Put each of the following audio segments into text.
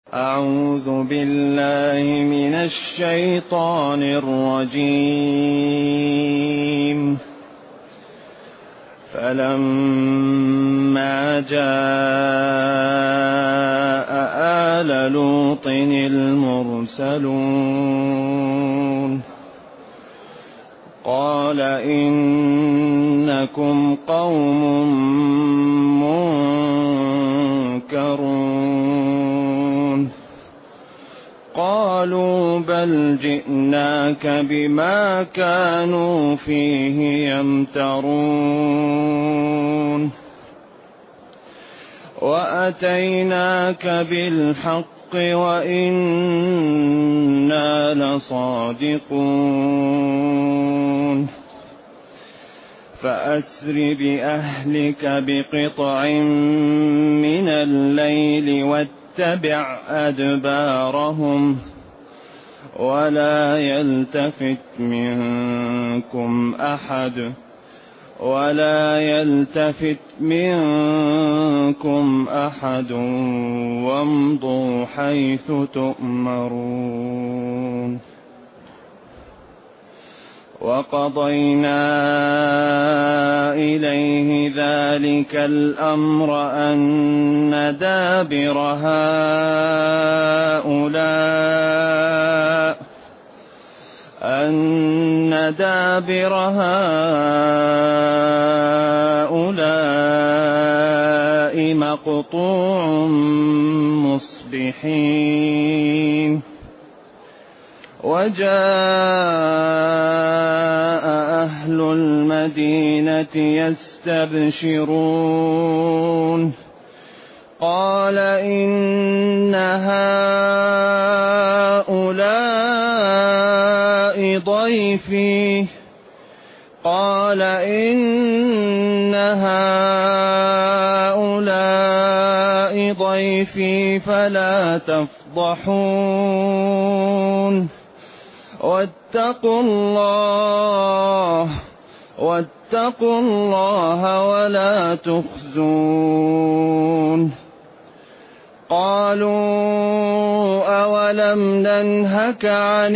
أعوذ بالله من الشيطان الرجيم. فلما جاء آل لوط المرسلون قال إنكم قوم منكرون. قالوا بل جئناك بما كانوا فيه يمترون وأتيناك بالحق وإنا لصادقون. فأسر بأهلك بقطع من الليل واتبع أدبارهم ولا يلتفت منكم أحد وامضوا حيث تؤمرون. وقضينا إليه ذلك الأمر أن دابر هؤلاء مقطوع مصبحين. وجاء أهل المدينة يستبشرون قال إن هؤلاء ضيفي فلا تفضحون واتقوا الله ولا تخزون. قالوا أولم ننهك عن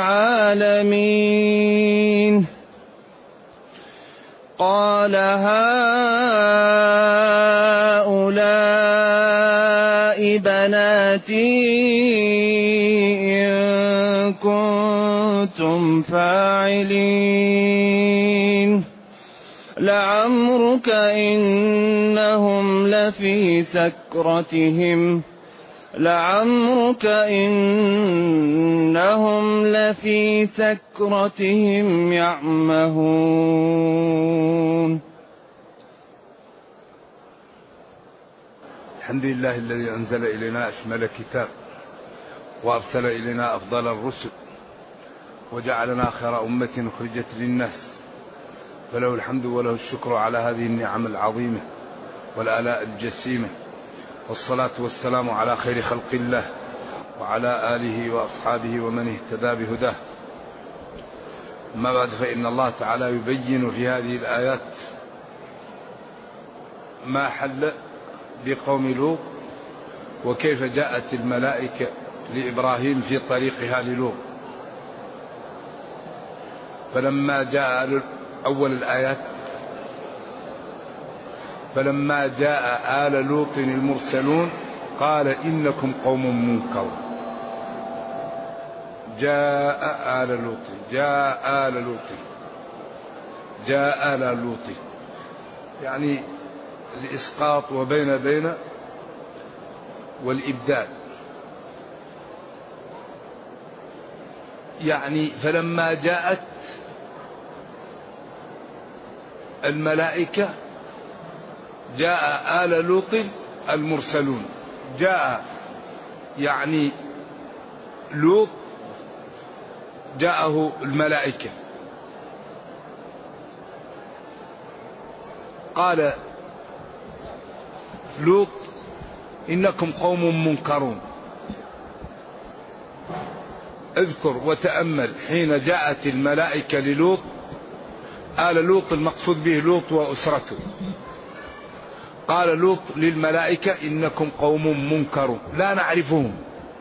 العالمين. قال هؤلاء بناتي إن كنتم فاعلين. لعمرك إنهم لفي سكرتهم يعمهون. الحمد لله الذي أنزل إلينا أشمل كتاب وأرسل إلينا أفضل الرسل وجعلنا خير أمة أخرجت للناس، فله الحمد وله الشكر على هذه النعم العظيمة والآلاء الجسيمة، والصلاة والسلام على خير خلق الله وعلى آله وأصحابه ومن اهتدى بهداه. أما بعد، فإن الله تعالى يبين في هذه الآيات ما حل بقوم لوط وكيف جاءت الملائكة لإبراهيم في طريقها للوط. فلما جاء أول الآيات فلما جاء آل لوط المرسلون قال إنكم قوم منكرون. جاء آل لوط يعني الإسقاط وبين والإبدال. يعني فلما جاءت الملائكة جاء آل لوط المرسلون. جاء يعني لوط جاءه الملائكة. قال لوط إنكم قوم منكرون. اذكر وتأمل حين جاءت الملائكة للوط، آل لوط المقصود به لوط وأسرته. قال لوط للملائكة إنكم قوم منكرون لا نعرفهم،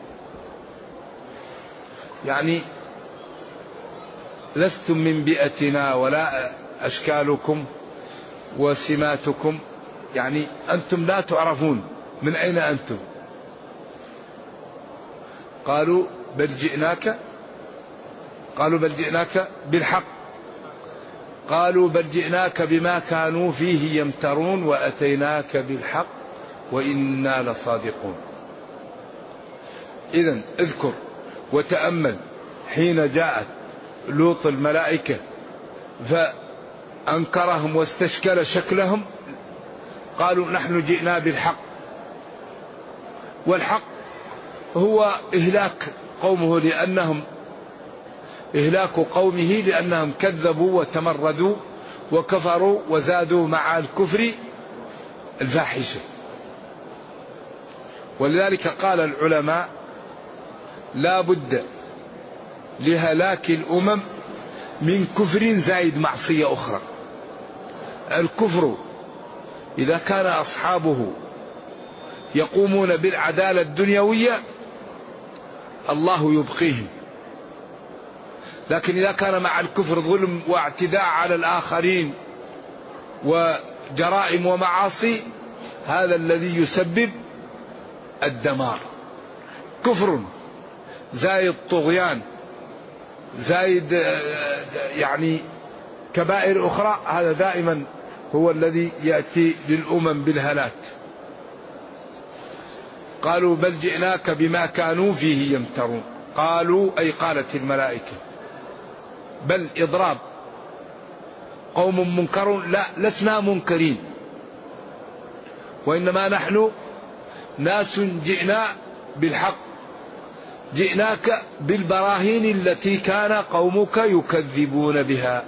يعني لستم من بيئتنا ولا أشكالكم وسماتكم، يعني أنتم لا تعرفون من أين أنتم. قالوا بل جئناك بالحق. قالوا بل جئناك بما كانوا فيه يمترون وأتيناك بالحق وإنا لصادقون. إذن اذكر وتأمل حين جاءت لوط الملائكة فأنكرهم واستشكل شكلهم، قالوا نحن جئنا بالحق، والحق هو إهلاك قومه إهلاك قومه لأنهم كذبوا وتمردوا وكفروا وزادوا مع الكفر الفاحشة. ولذلك قال العلماء لا بد لهلاك الأمم من كفر زائد معصية أخرى. الكفر إذا كان أصحابه يقومون بالعدالة الدنيوية الله يبقيهم، لكن إذا كان مع الكفر ظلم واعتداء على الآخرين وجرائم ومعاصي هذا الذي يسبب الدمار. كفر زايد طغيان زايد يعني كبائر أخرى، هذا دائما هو الذي يأتي للأمم بالهلاك. قالوا بل جئناك بما كانوا فيه يمترون. قالوا أي قالت الملائكة، بل إضراب، قوم منكرون، لا لسنا منكرين، وإنما نحن ناس جئنا بالحق، جئناك بالبراهين التي كان قومك يكذبون بها.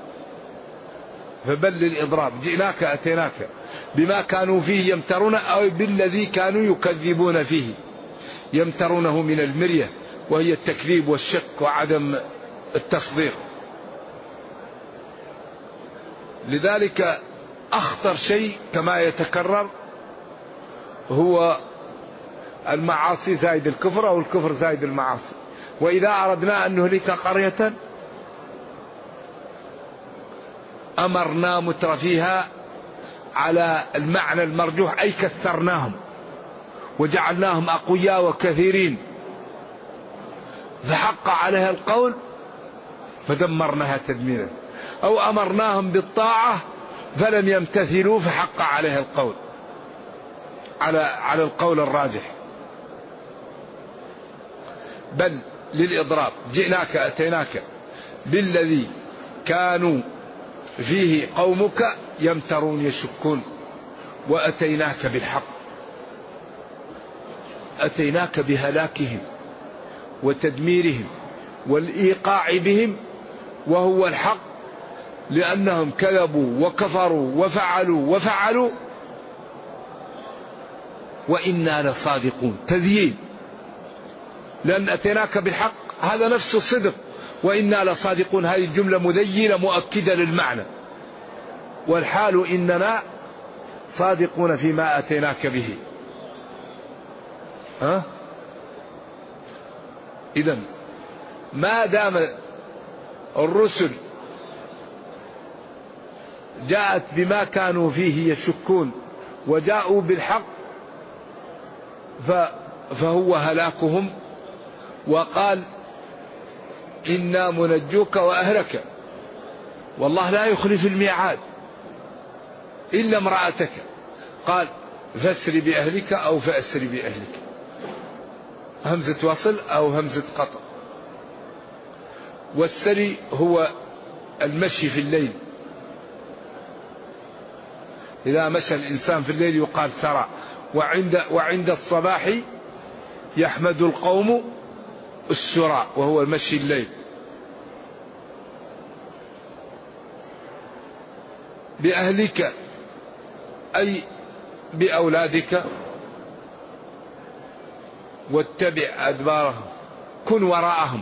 فبل للإضراب، جئناك أتيناك بما كانوا فيه يمترون، أو بالذي كانوا يكذبون فيه. يمترونه من المرية وهي التكذيب والشك وعدم التصديق. لذلك أخطر شيء كما يتكرر هو المعاصي زائد الكفر أو الكفر زائد المعاصي. وإذا أردنا أن نهلك قرية أمرنا مترفيها على المعنى المرجوح، أي كثرناهم وجعلناهم أقوياء وكثيرين، فحق عليها القول فدمرناها تدميرا، أو أمرناهم بالطاعة فلم يمتثلوا فحق عليها القول على القول الراجح. بل للإضراب، جئناك أتيناك بالذي كانوا فيه قومك يمترون يشكون، وأتيناك بالحق، أتيناك بهلاكهم وتدميرهم والإيقاع بهم، وهو الحق لأنهم كذبوا وكفروا وفعلوا وإنا لصادقون. تذييل، لأن أتيناك بالحق هذا نفس الصدق، وإنا لصادقون هذه الجملة مذيلة مؤكدة للمعنى، والحال إننا صادقون فيما أتيناك به. إذن ما دام الرسل جاءت بما كانوا فيه يشكون وجاءوا بالحق فهو هلاكهم. وقال إنا منجوك وأهلك، والله لا يخلف الميعاد إلا امرأتك، قال فاسر بأهلك أو فأسر بأهلك، همزة وصل أو همزة قطع. والسري هو المشي في الليل، إذا مشى الإنسان في الليل يقال سرى. وعند الصباح يحمد القوم السرى وهو المشي الليل. بأهلك أي بأولادك، واتبع أدبارهم، كن وراءهم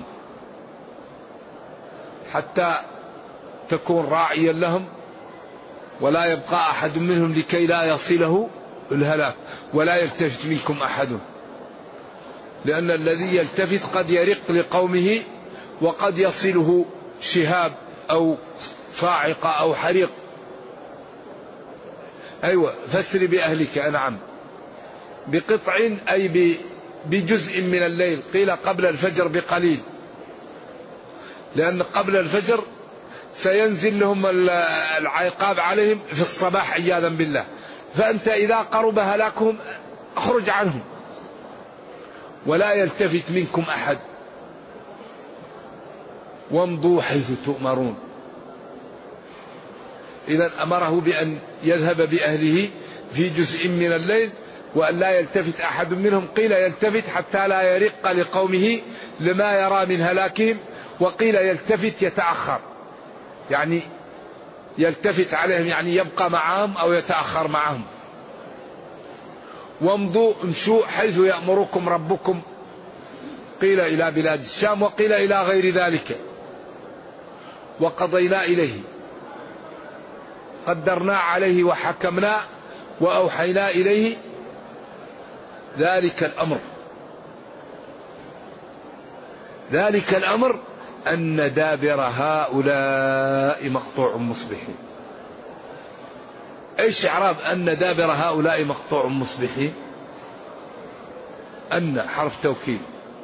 حتى تكون راعيا لهم، ولا يبقى أحد منهم لكي لا يصله الهلاك، ولا يلتفت منكم أحد. لأن الذي يلتفت قد يرق لقومه وقد يصله شهاب أو صاعقة أو حريق. أيوة، فسر بأهلك. نعم، بقطع أي بجزء من الليل، قيل قبل الفجر بقليل، لأن قبل الفجر سينزل لهم العقاب عليهم في الصباح عياذا بالله، فأنت إذا قرب هلاكهم اخرج عنهم ولا يلتفت منكم أحد، وامضوا حيث تؤمرون. إذا أمره بأن يذهب بأهله في جزء من الليل وأن لا يلتفت أحد منهم، قيل يلتفت حتى لا يرق لقومه لما يرى من هلاكهم، وقيل يلتفت يتأخر، يعني يلتفت عليهم يعني يبقى معهم أو يتأخر معهم. وامضوا امشوا حيث يأمركم ربكم، قيل إلى بلاد الشام وقيل إلى غير ذلك. وقضينا إليه، قدرنا عليه وحكمنا وأوحينا إليه ذلك الأمر. ذلك الأمر أن دابر هؤلاء مقطوع مصبحين. ايش إعراب أن دابر هؤلاء مقطوع مصبحين؟ أن حرف توكيد،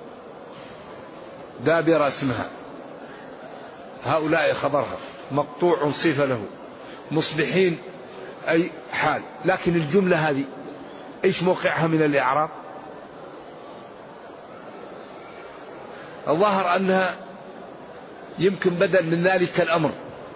دابر اسمها، هؤلاء خبرها، مقطوع صفة له، مصبحين أي حال. لكن الجملة هذه ايش موقعها من الإعراب؟ الظاهر أنها يمكن بدل من ذلك الأمر.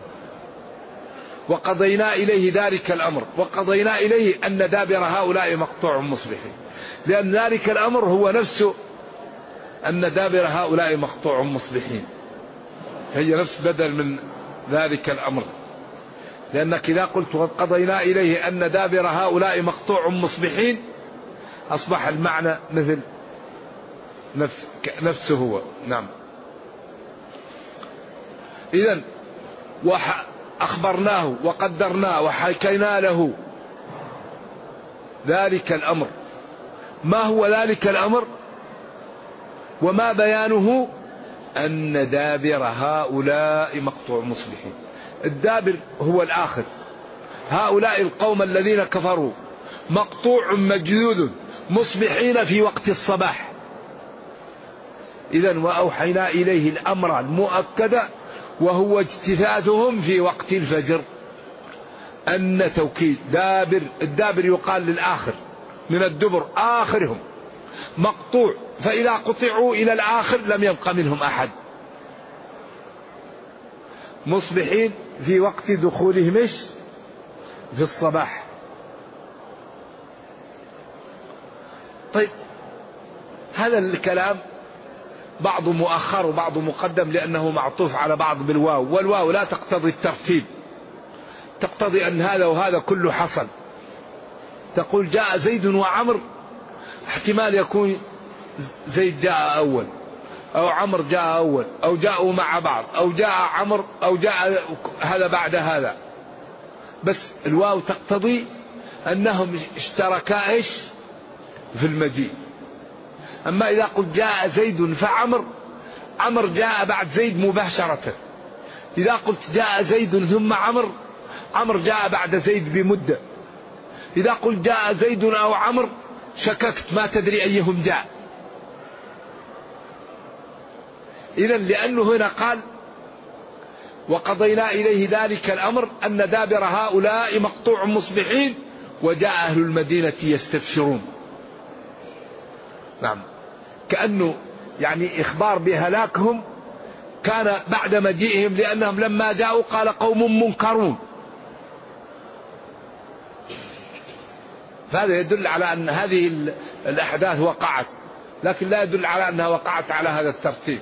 وقضينا إليه ذلك الأمر، وقضينا إليه أن دابر هؤلاء مقطوع مصبحين، لأن ذلك الأمر هو نفسه أن دابر هؤلاء مقطوع مصبحين، هي نفس بدل من ذلك الأمر. لأنك إذا قلت وقضينا إليه أن دابر هؤلاء مقطوع مصبحين أصبح المعنى مثل نفسه هو. نعم. إذن أخبرناه وقدرناه وحكينا له ذلك الأمر. ما هو ذلك الأمر وما بيانه؟ أن دابر هؤلاء مقطوع مصبحين. الدابر هو الآخر، هؤلاء القوم الذين كفروا مقطوع مجذوذ مصبحين في وقت الصباح. إذن وأوحينا إليه الأمر المؤكد وهو اجتثاثهم في وقت الفجر. أن توكيد دابر، الدابر يقال للآخر من الدبر، آخرهم مقطوع، فإذا قطعوا إلى الآخر لم يبق منهم أحد. مصبحين في وقت دخولهم في الصباح. طيب، هذا الكلام بعض مؤخر وبعض مقدم لأنه معطوف على بعض بالواو، والواو لا تقتضي الترتيب، تقتضي أن هذا وهذا كله حصل. تقول جاء زيد وعمر، احتمال يكون زيد جاء أول أو عمر جاء أول أو جاءوا مع بعض أو جاء عمر أو جاء هذا بعد هذا، بس الواو تقتضي أنهم اشتركا في المجيء. أما إذا قلت جاء زيد فعمر، عمر جاء بعد زيد مباشرة. إذا قلت جاء زيد ثم عمر، عمر جاء بعد زيد بمدة. إذا قلت جاء زيد أو عمر شككت، ما تدري أيهم جاء. إذن لأنه هنا قال وقضينا إليه ذلك الأمر أن دابر هؤلاء مقطوع مصبحين وجاء أهل المدينة يستبشرون. نعم، كأنه يعني إخبار بهلاكهم كان بعد مجيئهم، لأنهم لما جاءوا قال قوم منكرون. فهذا يدل على أن هذه الأحداث وقعت، لكن لا يدل على أنها وقعت على هذا الترتيب.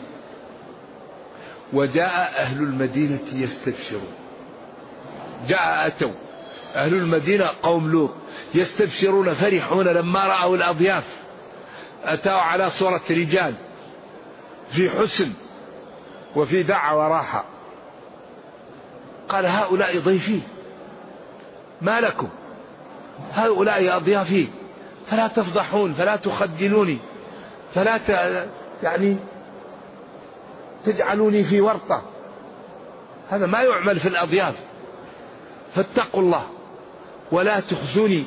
وجاء أهل المدينة يستبشرون، جاء أتوا أهل المدينة قوم لوط يستبشرون فرحون لما رأوا الأضياف، أتوا على صورة رجال في حسن وفي دعة وراحة. قال هؤلاء ضيفي، ما لكم؟ هؤلاء أضيافي، فلا تفضحون، فلا تخجلوني، فلا يعني تجعلوني في ورطة، هذا ما يعمل في الأضياف. فاتقوا الله ولا تخزوني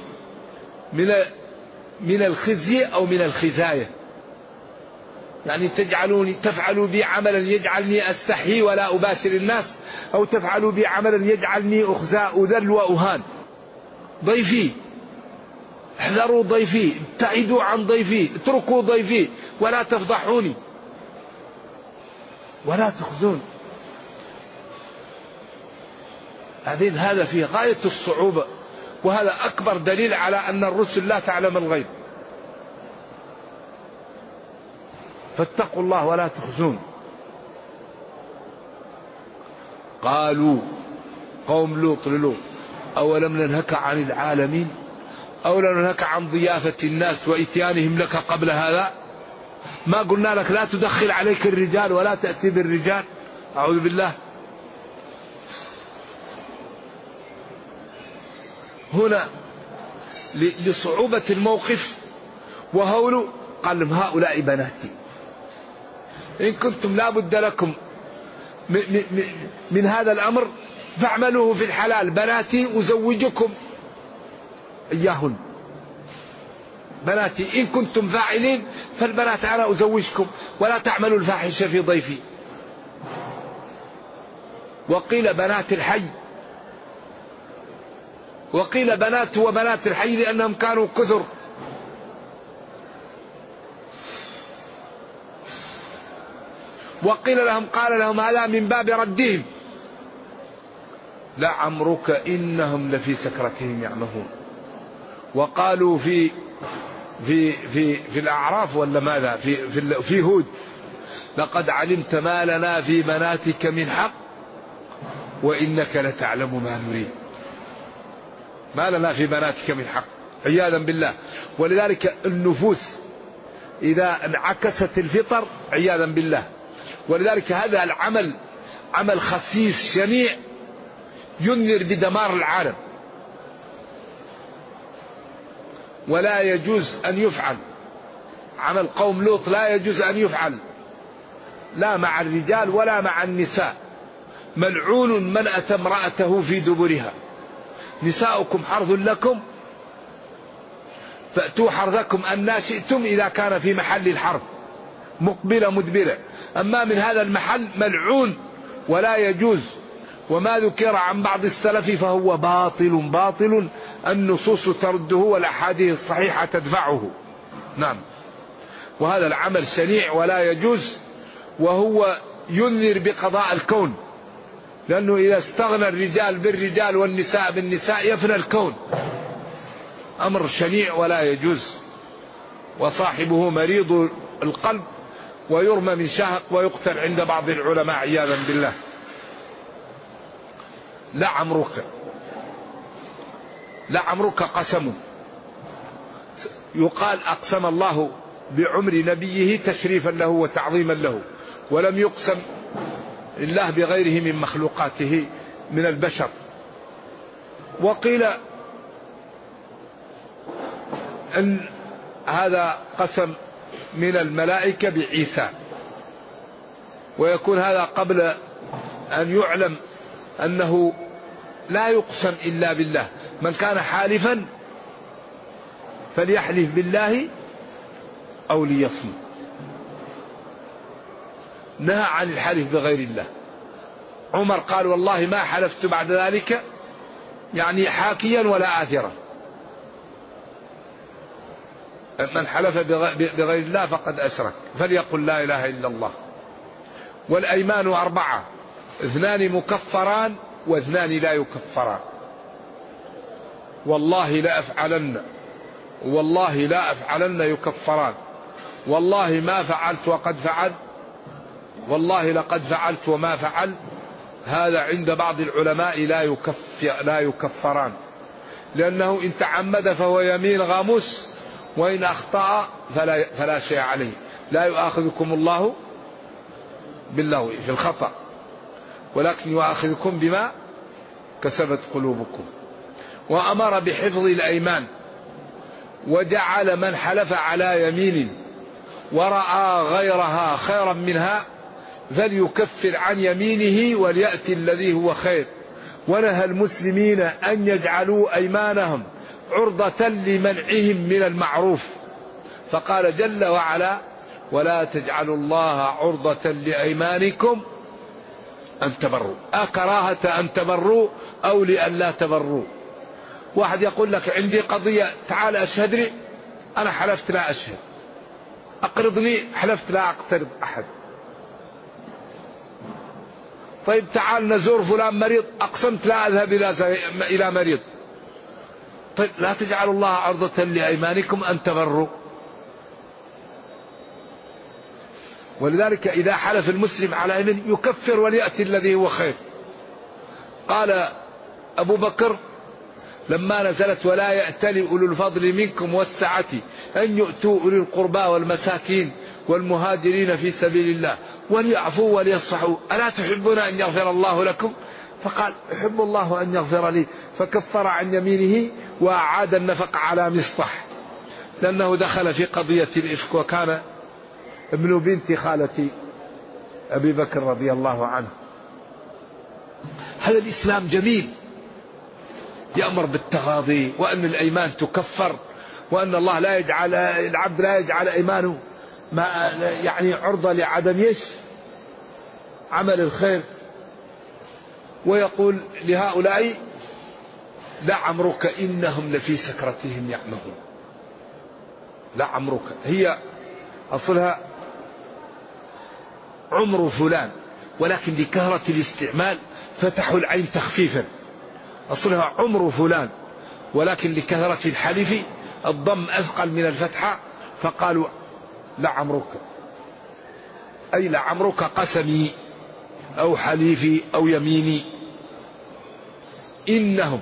من الخزي أو من الخزاية، يعني تفعلوا بي عملا يجعلني أستحيي ولا أباشر الناس، أو تفعلوا بي عملا يجعلني أخزى أذل وأهان. ضيفي، احذروا ضيفي، ابتعدوا عن ضيفي، اتركوا ضيفي ولا تفضحوني ولا تخزون. هذا في غاية الصعوبة، وهذا أكبر دليل على أن الرسل لا تعلم الغيب. فاتقوا الله ولا تخزون. قالوا قوم لوط للوط أولم ننهك عن العالمين، أولم ننهك عن ضيافة الناس وإتيانهم لك قبل هذا؟ ما قلنا لك لا تدخل عليك الرجال ولا تأتي بالرجال؟ أعوذ بالله. هنا لصعوبة الموقف وهول قال لهم هؤلاء بناتي، إن كنتم لا بد لكم من هذا الأمر فاعملوه في الحلال، بناتي أزوجكم إياهن، بناتي إن كنتم فاعلين فالبنات أنا أزوجكم، ولا تعملوا الفاحشة في ضيفي. وقيل بنات الحي، وقيل بنات وبنات الحي لأنهم كانوا كثر. وقيل لهم قال لهم هذا من باب ردهم، لعمرك إنهم لفي سكرتهم يعمهون. وقالوا في الأعراف ولا ماذا في هود لقد علمت ما لنا في بناتك من حق وإنك لتعلم ما نريد. ما لنا في بناتك من حق عياذا بالله. ولذلك النفوس إذا انعكست الفطر عياذا بالله، ولذلك هذا العمل عمل خسيس شنيع ينذر بدمار العالم، ولا يجوز أن يفعل. عمل قوم لوط لا يجوز أن يفعل لا مع الرجال ولا مع النساء. ملعون من أتى امرأته في دبرها. نساؤكم حرث لكم فأتوا حرثكم أن شئتم إذا كان في محل الحرث مقبلة مدبرة، أما من هذا المحل ملعون ولا يجوز. وما ذكر عن بعض السلف فهو باطل النصوص ترده والأحاديث الصحيحة تدفعه. نعم، وهذا العمل شنيع ولا يجوز، وهو ينذر بقضاء الكون، لأنه إذا استغنى الرجال بالرجال والنساء بالنساء يفنى الكون. أمر شنيع ولا يجوز، وصاحبه مريض القلب ويرمى من شهق ويقتل عند بعض العلماء عياذا بالله. لعمرك قسم، يقال أقسم الله بعمر نبيه تشريفا له وتعظيما له، ولم يقسم الله بغيره من مخلوقاته من البشر. وقيل أن هذا قسم من الملائكة بعيسى، ويكون هذا قبل أن يعلم أنه لا يقسم إلا بالله. من كان حالفا فليحلف بالله أو ليصمت. نهى عن الحلف بغير الله. عمر قال والله ما حلفت بعد ذلك، يعني حاكيا ولا آثرا. من حلف بغير الله فقد أشرك، فليقل لا إله إلا الله. والأيمان 4، 2 مكفران و2 لا يكفران. والله لا أفعلن، والله لا أفعلن يكفران. والله ما فعلت وقد فعل، والله لقد فعلت وما فعل. هذا عند بعض العلماء لا يكفران، لأنه إن تعمد فهو يمين غاموس، وإن أخطأ فلا شيء عليه. لا يؤاخذكم الله باللغو في الخطأ، ولكن يؤاخذكم بما كسبت قلوبكم. وأمر بحفظ الأيمان، وجعل من حلف على يمين ورأى غيرها خيرا منها فليكفر عن يمينه وليأتي الذي هو خير. ونهى المسلمين أن يجعلوا أيمانهم عرضة لمنعهم من المعروف، فقال جل وعلا: ولا تجعلوا الله عرضة لأيمانكم أن تبروا، أكراهة أن تبروا أو لأن لا تبروا. واحد يقول لك عندي قضية، تعال أشهد لي، أنا حلفت لا أشهد. أقرضني، حلفت لا أقترض أحد. طيب تعال نزور فلان مريض، أقسمت لا أذهب إلى مريض. طيب لا تجعلوا الله عرضة لأيمانكم أن تبروا. ولذلك إذا حلف المسلم على يمين يكفر وليأتي الذي هو خير. قال أبو بكر لما نزلت: ولا يأتل أولو الفضل منكم والسعة أن يؤتوا أولي القربى والمساكين والمهاجرين في سبيل الله وليعفوا وليصفحوا ألا تحبون أن يغفر الله لكم؟ فقال: أحب الله أن يغفر لي، فكفر عن يمينه وأعاد النفق على مصطح، لأنه دخل في قضية الإفك، وكان ابن بنت خالة أبي بكر رضي الله عنه. هذا الإسلام جميل، يأمر بالتغاضي، وأن الأيمان تكفر، وأن الله لا يجعل العبد لا يجعل أيمانه يعني عرضة لعدم عمل الخير. ويقول لهؤلاء: لعمرك إنهم لفي سكرتهم يعمهون. لعمرك هي أصلها عمر فلان، ولكن لكثرة الاستعمال فتحوا العين تخفيفا. أصلها عمر فلان، ولكن لكثرة الحلف الضم أثقل من الفتحة فقالوا لعمرك، أي لعمرك قسمي أو حليفي أو يميني. إنهم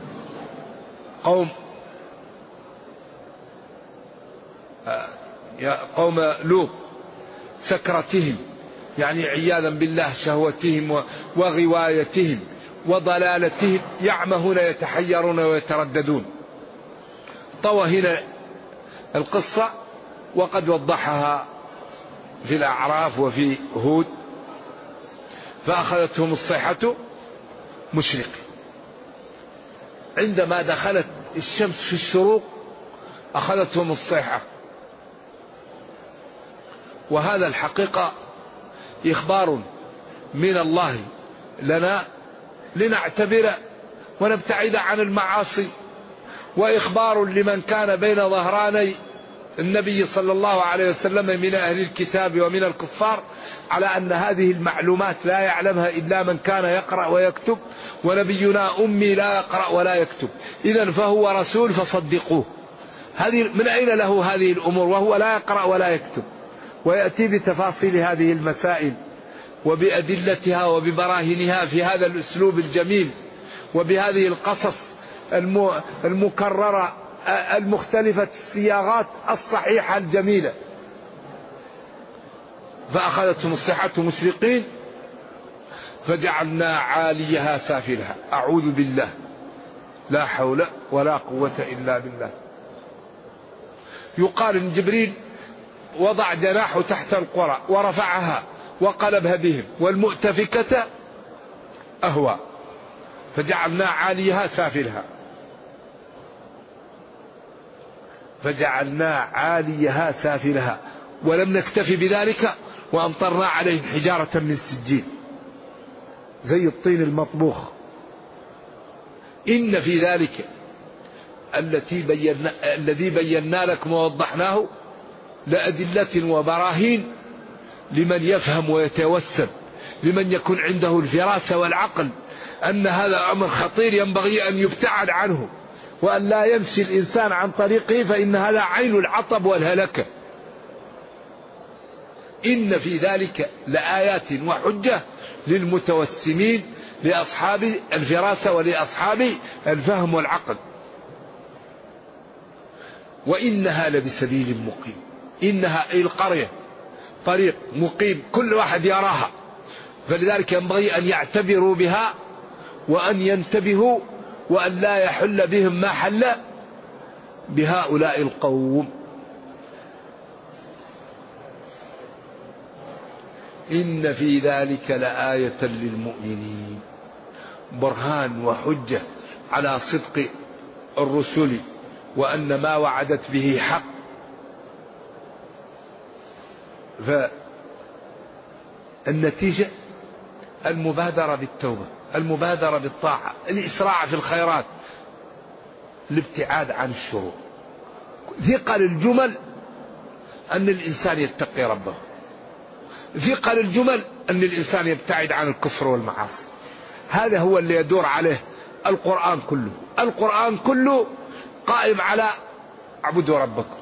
قوم لوط سكرتهم، يعني عياذا بالله شهوتهم وغوايتهم وضلالتهم، يعمهون يتحيرون ويترددون. طوى هنا القصة وقد وضحها في الأعراف وفي هود. فأخذتهم الصيحة مشرقة، عندما دخلت الشمس في الشروق أخذتهم الصيحة. وهذا الحقيقة إخبار من الله لنا لنعتبر ونبتعد عن المعاصي، وإخبار لمن كان بين ظهراني النبي صلى الله عليه وسلم من أهل الكتاب ومن الكفار، على أن هذه المعلومات لا يعلمها إلا من كان يقرأ ويكتب، ونبينا أمي لا يقرأ ولا يكتب، إذن فهو رسول فصدقوه. من أين له هذه الأمور وهو لا يقرأ ولا يكتب؟ ويأتي بتفاصيل هذه المسائل وبأدلتها وببراهينها في هذا الأسلوب الجميل، وبهذه القصص المكررة المختلفة الصياغات الصحيحة الجميلة. فأخذتهم الصيحة مشرقين فجعلنا عاليها سافلها. أعوذ بالله، لا حول ولا قوة إلا بالله. يقال إن جبريل وضع جناحه تحت القرى ورفعها وقلبها بهم، والمؤتفكة أهوى، فجعلنا عاليها سافلها. فجعلنا عاليها سافلها. ولم نكتفي بذلك وأمطرنا عليهم حجارة من سجيل زي الطين المطبوخ. إن في ذلك الذي بينا لكم ووضحناه لأدلة وبراهين لمن يفهم ويتوسم، لمن يكون عنده الفراسة والعقل أن هذا أمر خطير ينبغي أن يبتعد عنه، وأن لا يمشي الإنسان عن طريقه، فإن هذا عين العطب والهلكة. إن في ذلك لآيات وحجة للمتوسمين، لأصحاب الفراسة ولأصحاب الفهم والعقل. وإنها لبسبيل مقيم. إنها أي القرية طريق مقيم كل واحد يراها، فلذلك ينبغي أن يعتبروا بها وأن ينتبهوا، وأن لا يحل بهم ما حل بهؤلاء القوم. إن في ذلك لآية للمؤمنين، برهان وحجة على صدق الرسل وأن ما وعدت به حق. فالنتيجة المبادرة بالتوبة، المبادرة بالطاعة، الإسراع في الخيرات، الابتعاد عن الشرور. ثقل الجمل أن الإنسان يتقي ربه، ثقل الجمل أن الإنسان يبتعد عن الكفر والمعاصي. هذا هو اللي يدور عليه القرآن كله. القرآن كله قائم على اعبدوا ربكم،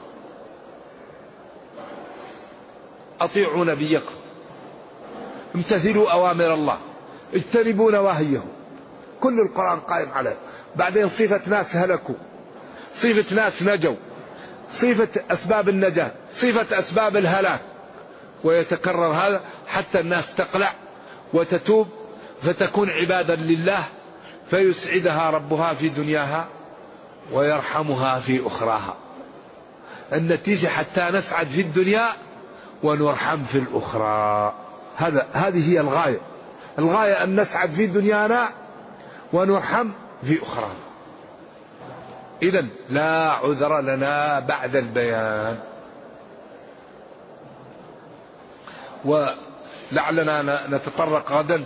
أطيعوا نبيكم، امتثلوا أوامر الله، اجتنبوا نواهيه. كل القرآن قائم عليه. بعدين صفة ناس هلكوا، صفة ناس نجوا، صفة أسباب النجاة، صفة أسباب الهلاك، ويتكرر هذا حتى الناس تقلع وتتوب فتكون عبادا لله، فيسعدها ربها في دنياها ويرحمها في أخراها. النتيجة حتى نسعد في الدنيا ونرحم في الأخرى. هذه هي الغاية. الغاية أن نسعد في دنيانا ونرحم في أخرانا. إذن لا عذر لنا بعد البيان. ولعلنا نتطرق غدا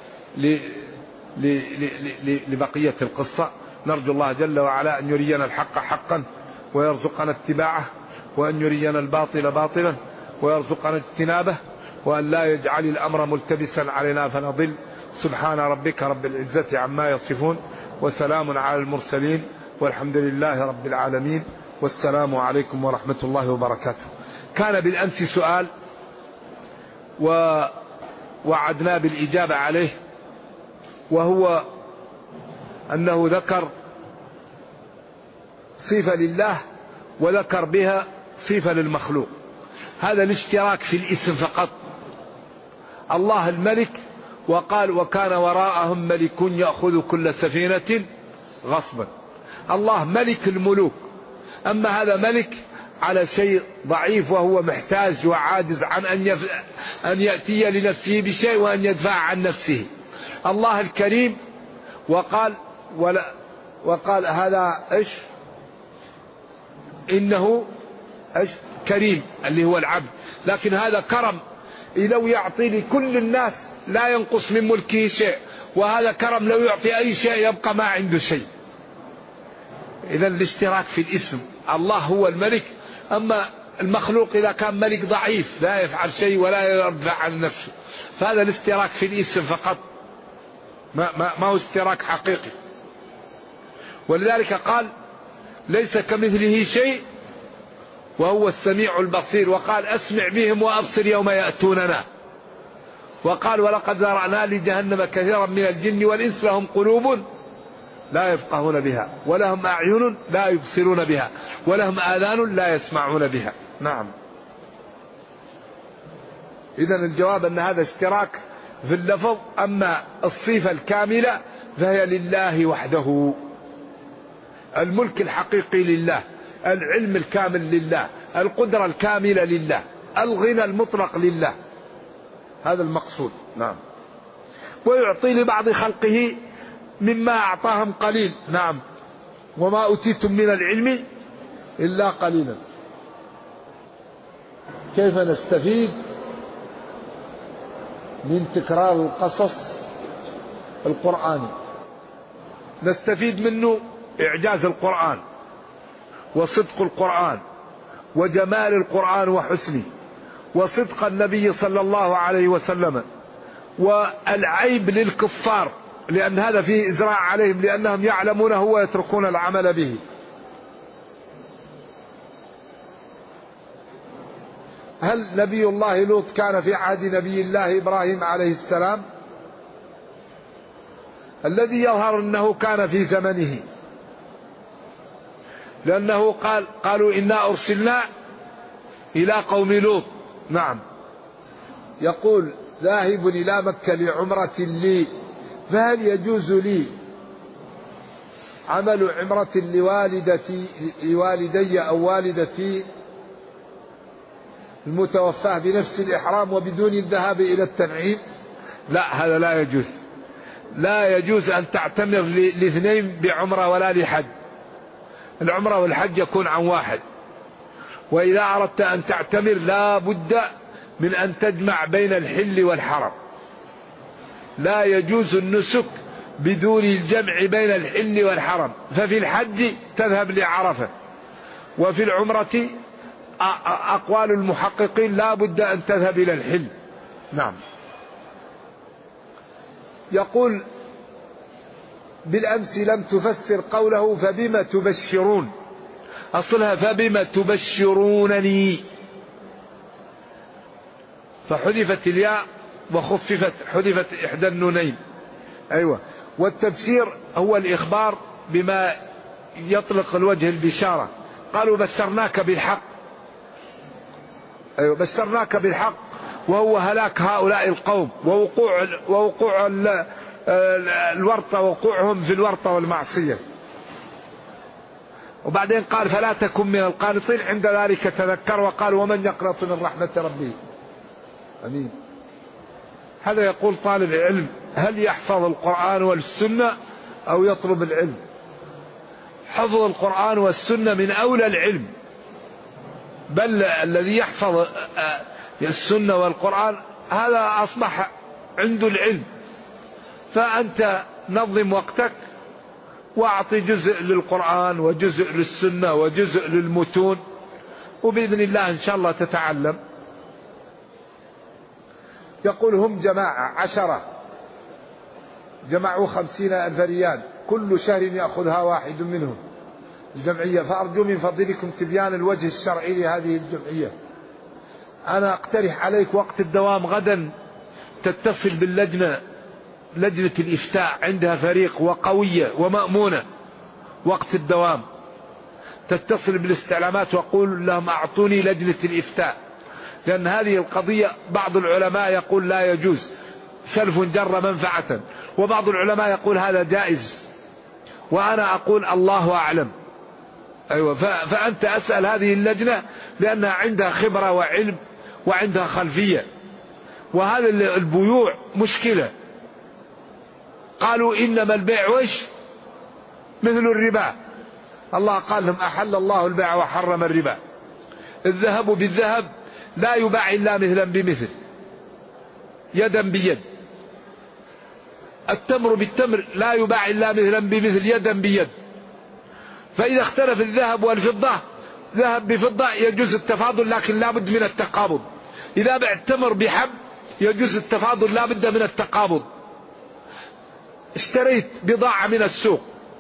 لبقية القصة. نرجو الله جل وعلا أن يرينا الحق حقا ويرزقنا اتباعه، وأن يرينا الباطل باطلا ويرزقنا اجتنابه، وأن لا يجعل الأمر ملتبسا علينا فنضل. سبحان ربك رب العزة عما يصفون، وسلام على المرسلين، والحمد لله رب العالمين، والسلام عليكم ورحمة الله وبركاته. كان بالأمس سؤال ووعدنا بالإجابة عليه، وهو أنه ذكر صفة لله وذكر بها صفة للمخلوق. هذا الاشتراك في الاسم فقط. الله الملك، وقال وكان وراءهم ملك يأخذ كل سفينة غصبا. الله ملك الملوك، أما هذا ملك على شيء ضعيف وهو محتاج وعاجز عن أن يأتي لنفسه بشيء وأن يدفع عن نفسه. الله الكريم، وقال هذا إيش؟ إنه إيش؟ كريم، اللي هو العبد. لكن هذا كرم، لو يعطي لكل الناس لا ينقص من ملكه شيء، وهذا كرم لو يعطي أي شيء يبقى ما عنده شيء. إذا الاشتراك في الاسم. الله هو الملك، أما المخلوق إذا كان ملك ضعيف لا يفعل شيء ولا يرفع عن نفسه، فهذا الاشتراك في الاسم فقط، ما هو اشتراك حقيقي. ولذلك قال ليس كمثله شيء وهو السميع البصير، وقال أسمع بهم وأبصر يوم يأتوننا، وقال ولقد ذرأنا لجهنم كثيرا من الجن والإنس لهم قلوب لا يفقهون بها، ولهم أعين لا يبصرون بها، ولهم آذان لا يسمعون بها. نعم. إذن الجواب أن هذا اشتراك في اللفظ، أما الصفة الكاملة فهي لله وحده. الملك الحقيقي لله، العلم الكامل لله، القدرة الكاملة لله، الغنى المطلق لله. هذا المقصود. نعم. ويعطي لبعض خلقه مما أعطاهم قليل. نعم. وما أوتيتم من العلم إلا قليلا. كيف نستفيد من تكرار القصص القرآني؟ نستفيد منه إعجاز القرآن وصدق القرآن وجمال القرآن وحسنه، وصدق النبي صلى الله عليه وسلم، والعيب للكفار، لأن هذا فيه إزراع عليهم لأنهم يعلمونه ويتركون العمل به. هل نبي الله لوط كان في عهد نبي الله إبراهيم عليه السلام؟ الذي يظهر أنه كان في زمنه، لأنه قالوا إنا أرسلنا إلى قوم لوط. نعم. يقول ذاهب إلى مكة لعمرة لي، فهل يجوز لي عمل عمرة لوالدي أو والدتي؟ المتوفاة بنفس الإحرام وبدون الذهاب إلى التنعيم؟ لا، هذا لا يجوز. لا يجوز أن تعتمر لاثنين بعمرة ولا لحج. العمرة والحج يكون عن واحد. وإذا أردت أن تعتمر لا بد من أن تجمع بين الحل والحرم. لا يجوز النسك بدون الجمع بين الحل والحرم. ففي الحج تذهب لعرفة، وفي العمرة أقوال المحققين لا بد أن تذهب إلى الحل. نعم. يقول بالأمس لم تفسر قوله فبما تبشرون، أصلها فبما تبشرونني، فحذفت الياء حذفت إحدى النونين. أيوة. والتبشير هو الإخبار بما يطلق الوجه البشارة. قالوا بشرناك بالحق. أيوة، بشرناك بالحق، وهو هلاك هؤلاء القوم ووقوع الورطة، وقوعهم في الورطة والمعصية. وبعدين قال فلا تكن من القانطين، عند ذلك تذكر وقال ومن يقنط من رحمة ربه. أمين. هذا يقول طالب العلم هل يحفظ القرآن والسنة أو يطلب العلم؟ حفظ القرآن والسنة من أولى العلم، بل الذي يحفظ السنة والقرآن هذا أصبح عنده العلم. فأنت نظم وقتك واعطي جزء للقرآن وجزء للسنة وجزء للمتون، وبإذن الله إن شاء الله تتعلم. يقول هم جماعة 10 جمعوا 50,000 ريال، كل شهر يأخذها واحد منهم الجمعية، فأرجو من فضلكم تبيان الوجه الشرعي لهذه الجمعية. أنا أقترح عليك وقت الدوام غدا تتصل باللجنة، لجنة الإفتاء عندها فريق وقوية ومأمونة. وقت الدوام تتصل بالاستعلامات وقول لهم أعطوني لجنة الإفتاء، لأن هذه القضية بعض العلماء يقول لا يجوز، سلف جر منفعة، وبعض العلماء يقول هذا جائز، وأنا أقول الله أعلم. أيوة. فأنت أسأل هذه اللجنة لأنها عندها خبرة وعلم وعندها خلفية. وهذا البيوع مشكلة. قالوا إنما البيع وش مثل الربا. الله قال لهم أحل الله البيع وحرم الربا. الذهب بالذهب لا يباع إلا مثلا بمثل، يدا بيد. التمر بالتمر لا يباع إلا مثلا بمثل، يدا بيد. فإذا اختلف الذهب والفضة، ذهب بفضة يجوز التفاضل، لكن لا بد من التقابض. إذا بعت تمر بحب يجوز التفاضل، لا بد من التقابض. اشتريت بضاعة من السوق،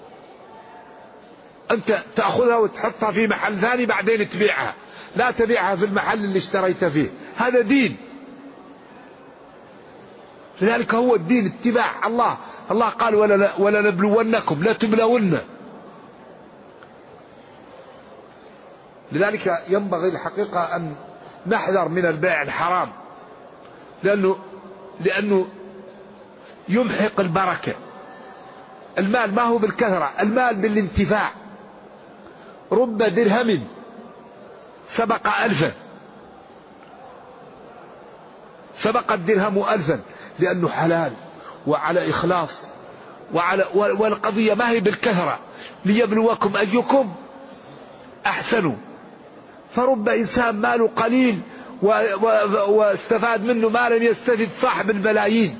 أنت تأخذها وتحطها في محل ثاني بعدين تبيعها، لا تبيعها في المحل اللي اشتريت فيه. هذا دين. لذلك هو الدين اتباع الله. الله قال ولا نبلونكم، لا تبلون. لذلك ينبغي الحقيقة أن نحذر من البيع الحرام، لأنه يمحق البركة. المال ما هو بالكثرة، المال بالانتفاع. رب درهم سبق 1000، سبق الدرهم 1000، لأنه حلال وعلى إخلاص والقضية ما هي بالكثرة، ليبلوكم أيكم أحسن. فرب إنسان ماله قليل واستفاد منه ما لم يستفد صاحب الملايين.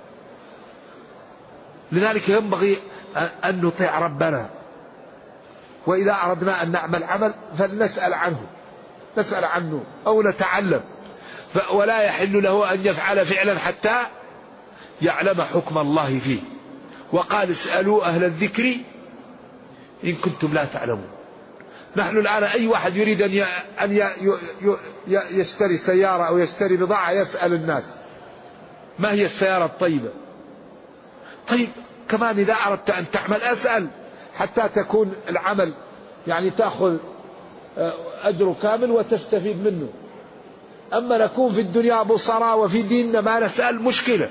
لذلك ينبغي أن نطيع ربنا، وإذا أردنا أن نعمل عمل فلنسأل عنه أو نتعلم. ولا يحل له أن يفعل فعلا حتى يعلم حكم الله فيه. وقال اسألوا أهل الذكر إن كنتم لا تعلمون. نحن الآن أي واحد يريد أن يشتري سيارة أو يشتري بضاعة يسأل الناس ما هي السيارة الطيبة. طيب كمان إذا أردت أن تعمل أسأل حتى تكون العمل يعني تأخذ أجر كامل وتستفيد منه. أما نكون في الدنيا بصراء وفي ديننا ما نسأل مشكلة.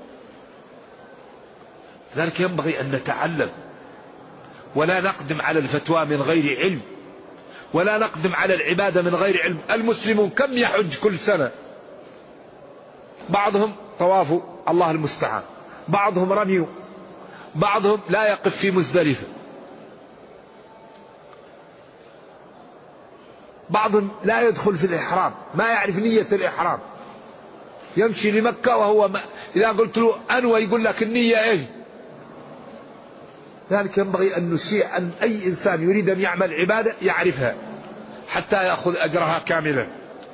ذلك ينبغي أن نتعلم ولا نقدم على الفتوى من غير علم، ولا نقدم على العبادة من غير علم. المسلمون كم يحج كل سنة؟ بعضهم طوافوا الله المستعان، بعضهم رميوا، بعضهم لا يقف في مزدلفة، بعضهم لا يدخل في الإحرام، ما يعرف نية الإحرام، يمشي لمكة وهو إذا قلت له أنوى يقول لك النية إيش. ذلك ينبغي أن نشيع أن أي إنسان يريد أن يعمل عبادة يعرفها حتى يأخذ أجرها كاملا.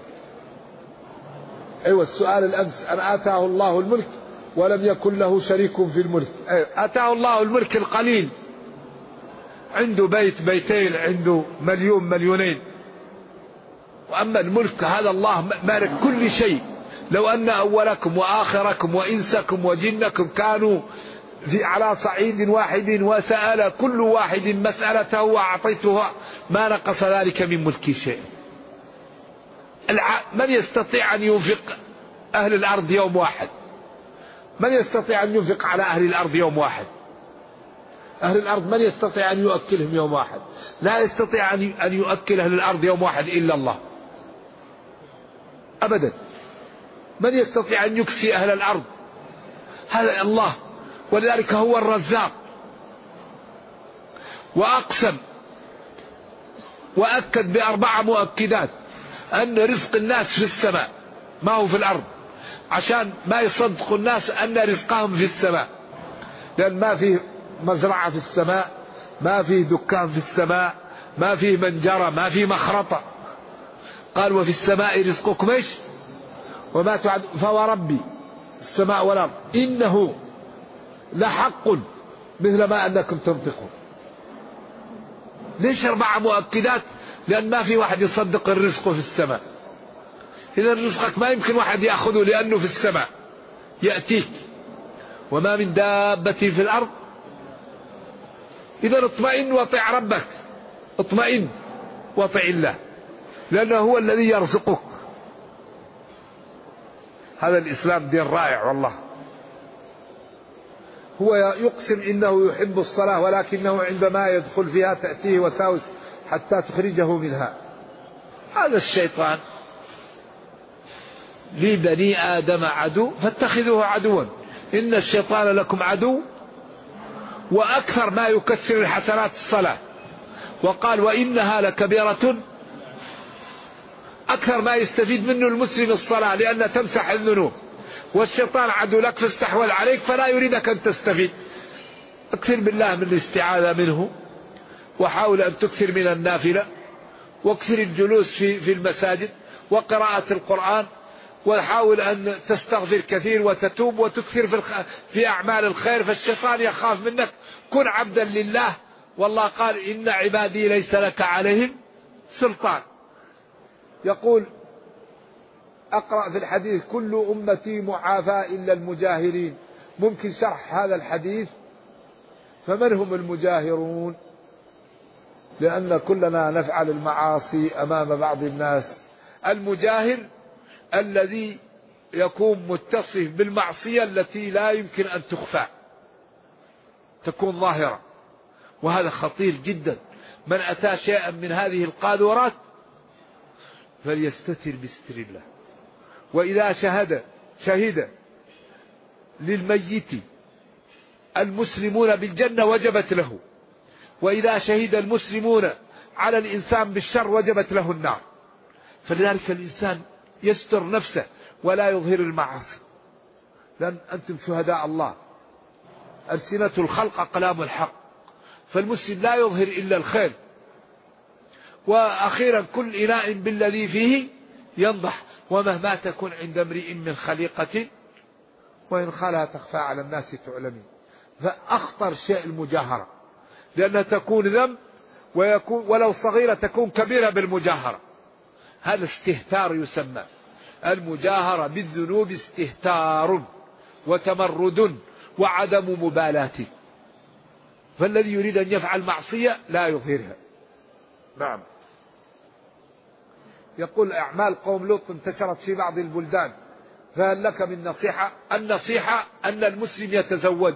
أيوة السؤال الأمس أن آتاه الله الملك ولم يكن له شريك في الملك. أيوة آتاه الله الملك القليل، عنده بيت بيتين، عنده مليون مليونين، وأما الملك هذا الله مالك كل شيء. لو أن أولكم وآخركم وإنسكم وجنكم كانوا على صعيد واحد وسأل كل واحد مسألته وأعطيتها ما نقص ذلك من ملكي شيء. من يستطيع أن ينفق أهل الأرض يوم واحد؟ من يستطيع أن ينفق على أهل الأرض يوم واحد؟ أهل الأرض من يستطيع أن يؤكلهم يوم واحد؟ لا يستطيع أن يؤكل أهل الأرض يوم واحد إلا الله أبدا. من يستطيع أن يكسي أهل الأرض؟ هذا الله، ولذلك هو الرزاق. وأقسم وأكد ب4 مؤكدات أن رزق الناس في السماء ما هو في الأرض، عشان ما يصدق الناس أن رزقهم في السماء، لأن ما فيه مزرعة في السماء، ما فيه دكان في السماء، ما فيه منجرة، ما فيه مخرطة. قال وفي السماء رزقكم ايش وما تعد فوربي السماء والأرض إنه لحق مثل ما أنكم تنطقون. ليش 4 مؤكدات؟ لأن ما في واحد يصدق الرزق في السماء. إذا رزقك ما يمكن واحد يأخذه لأنه في السماء يأتيك. وما من دابة في الأرض. إذا اطمئن وطع ربك، اطمئن وطع الله، لأنه هو الذي يرزقك. هذا الإسلام دين رائع والله. هو يقسم إنه يحب الصلاة ولكنه عندما يدخل فيها تأتيه وساوس حتى تخرجه منها. هذا الشيطان لبني آدم عدو فاتخذوه عدوا إن الشيطان لكم عدو. وأكثر ما يكسر الحسنات الصلاة، وقال وإنها لكبيرة. أكثر ما يستفيد منه المسلم الصلاة، لأن تمسح الذنوب، والشيطان عدو لك فاستحوذ عليك فلا يريدك أن تستفيد. اكثر بالله من الاستعاذة منه، وحاول أن تكثر من النافلة، واكثر الجلوس في المساجد وقراءة القرآن، وحاول أن تستغفر كثير وتتوب وتكثر في أعمال الخير، فالشيطان يخاف منك. كن عبدا لله، والله قال إن عبادي ليس لك عليهم سلطان. يقول أقرأ في الحديث كل أمتي معافى إلا المجاهرين. ممكن شرح هذا الحديث؟ فمن هم المجاهرون؟ لأن كلنا نفعل المعاصي أمام بعض الناس. المجاهر الذي يكون متصف بالمعصية التي لا يمكن أن تخفى، تكون ظاهرة، وهذا خطير جدا. من أتى شيئا من هذه القاذورات فليستتر بستر الله. وإذا شهد للميت المسلمون بالجنة وجبت له، وإذا شهد المسلمون على الإنسان بالشر وجبت له النار. فلذلك الإنسان يستر نفسه ولا يظهر المعاصي، لأن أنتم شهداء الله. ألسنة الخلق أقلام الحق، فالمسلم لا يظهر إلا الخير. وأخيرا كل إناء بالذي فيه ينضح، ومهما تكون عند امرئ من خليقة وإن خلا تخفى على الناس تعلمين. فأخطر شيء المجاهرة، لأنها تكون ذنب، ويكون ولو صغيرة تكون كبيرة بالمجاهرة. هذا استهتار يسمى. المجاهرة بالذنوب استهتار وتمرد وعدم مبالاة. فالذي يريد أن يفعل معصية لا يظهرها. نعم. يقول أعمال قوم لوط انتشرت في بعض البلدان، فهل لك من نصيحة؟ النصيحة أن المسلم يتزود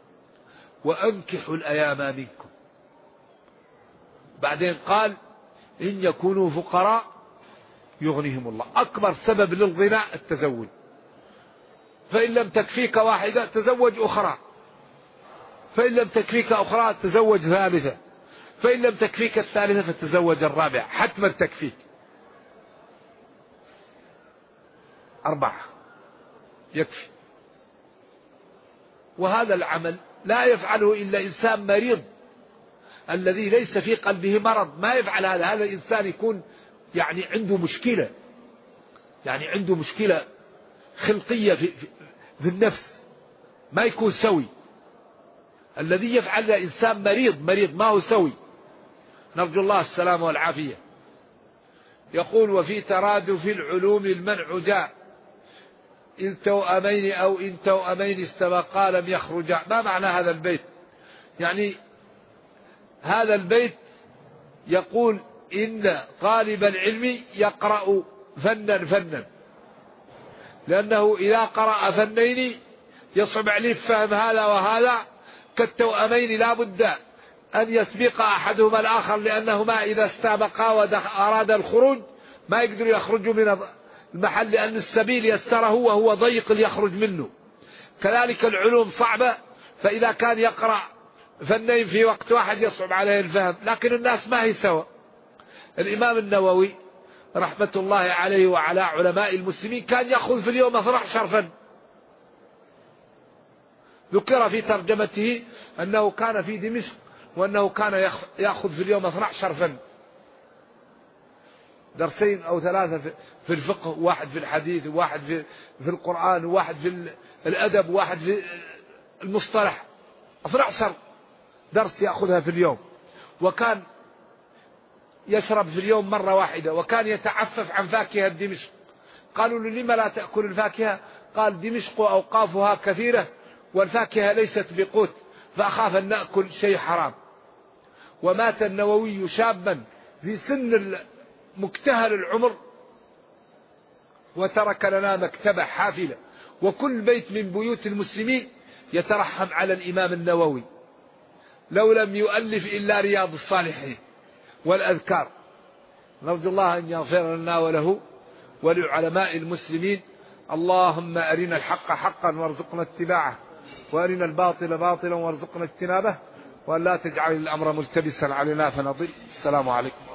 وأنكحوا الأيام منكم. بعدين قال إن يكونوا فقراء يغنيهم الله. أكبر سبب للغناء التزوج، فإن لم تكفيك واحدة تزوج أخرى، فإن لم تكفيك أخرى تزوج ثالثة، فإن لم تكفيك الثالثة فتزوج الرابعة، حتما تكفيك 4 يكفي. وهذا العمل لا يفعله إلا إنسان مريض الذي ليس في قلبه مرض، ما يفعل هذا. هذا الإنسان يكون يعني عنده مشكلة، يعني عنده مشكلة خلقية في النفس، ما يكون سوي. الذي يفعل إنسان مريض ما هو سوي، نرجو الله السلامة والعافية. يقول: وفي ترادف العلوم المنع جاء، إن توأمين أو إن توأمين استبقا لم يخرجا. ما معنى هذا البيت؟ يعني هذا البيت يقول إن طالب العلم يقرأ فنا، لأنه إذا قرأ فنين يصعب عليه فهم هذا وهذا. كالتوأمين لا بد أن يسبق أحدهما الآخر، لأنهما إذا استبقا وأراد الخروج ما يقدر يخرج من المحل، لأن السبيل يسره وهو ضيق يخرج منه. كذلك العلوم صعبة، فإذا كان يقرأ فنين في وقت واحد يصعب عليه الفهم. لكن الناس ما هي سوا. الإمام النووي رحمة الله عليه وعلى علماء المسلمين كان يأخذ في اليوم 12 فن. ذكر في ترجمته أنه كان في دمشق وأنه كان يأخذ في اليوم 12 فن، 2 أو 3 في الفقه، واحد في الحديث، وواحد في القرآن، وواحد في الأدب، وواحد في المصطلح. 12 درس يأخذها في اليوم. وكان يشرب في اليوم مرة واحدة، وكان يتعفف عن فاكهة دمشق. قالوا له: لما لا تأكل الفاكهة؟ قال: دمشق أوقافها كثيرة والفاكهة ليست بقوت، فأخاف أن نأكل شيء حرام. ومات النووي شابا في سن مكتهل العمر، وترك لنا مكتبة حافلة، وكل بيت من بيوت المسلمين يترحم على الإمام النووي، لو لم يؤلف إلا رياض الصالحين والأذكار. نرجو الله أن يغفر لنا وله ولعلماء المسلمين. اللهم أرنا الحق حقا وارزقنا اتباعه، وأرنا الباطل باطلا وارزقنا اجتنابه، وأن لا تجعل الأمر ملتبسا علينا فنضل. السلام عليكم.